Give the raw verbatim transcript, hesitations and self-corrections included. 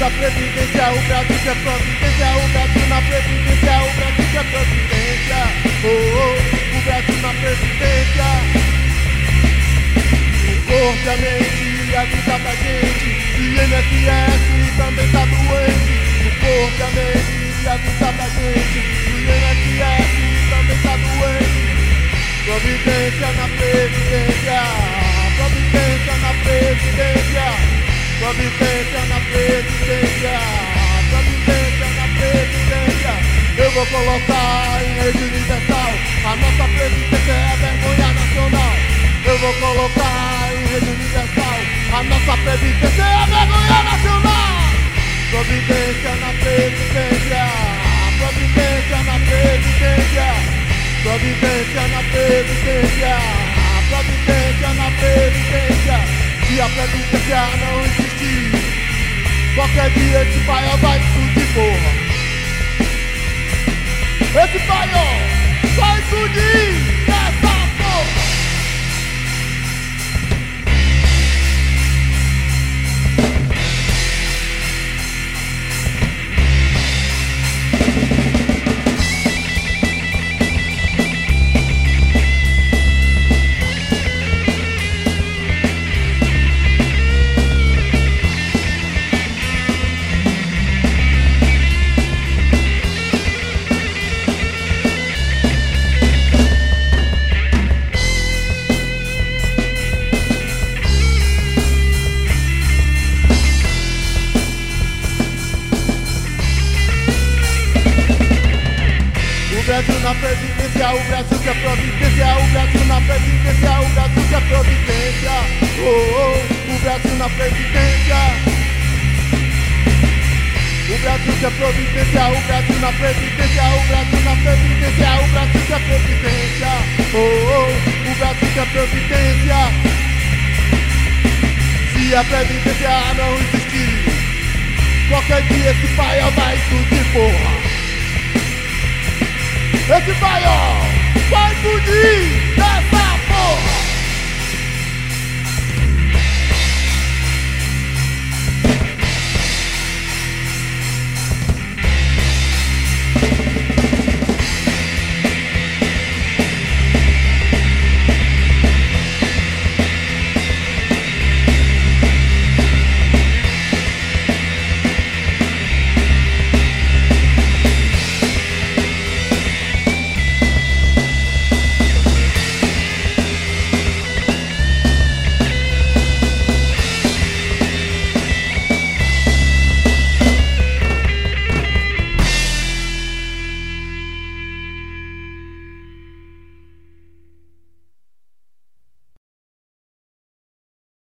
a Previdência, o Brasil quer providência, o Brasil na Previdência, o Brasil quer providência. Oh, oh, o Brasil na Previdência. O corpo, a mente e a vida da gente, e I N S S também tá doente. O corpo, a mente e a vida da gente, e I N S S também tá doente. Providência na Previdência, providência na Previdência. Providência na Previdência, providência na Previdência. Eu vou colocar em rede universal, a nossa Previdência é a vergonha nacional. Eu vou colocar em rede universal, a nossa Previdência é a vergonha nacional. Providência na Previdência, providência na Previdência. Providência na Previdência, providência na Previdência. Se a Previdência não existir, qualquer dia esse paiol vai explodir, porra. Esse paiol vai explodir nessa porra. O Brasil na Previdência, o Brasil quer providência, o Brasil na Previdência, o Brasil quer providência. Oh, oh, o Brasil na Previdência. O Brasil quer providência, o Brasil na Previdência, o Brasil na Previdência, o Brasil quer providência. Oh, oh, o Brasil quer providência. Se a Previdência não existir, qualquer dia esse paiol vai explodir, porra. Esse paiol vai explodir!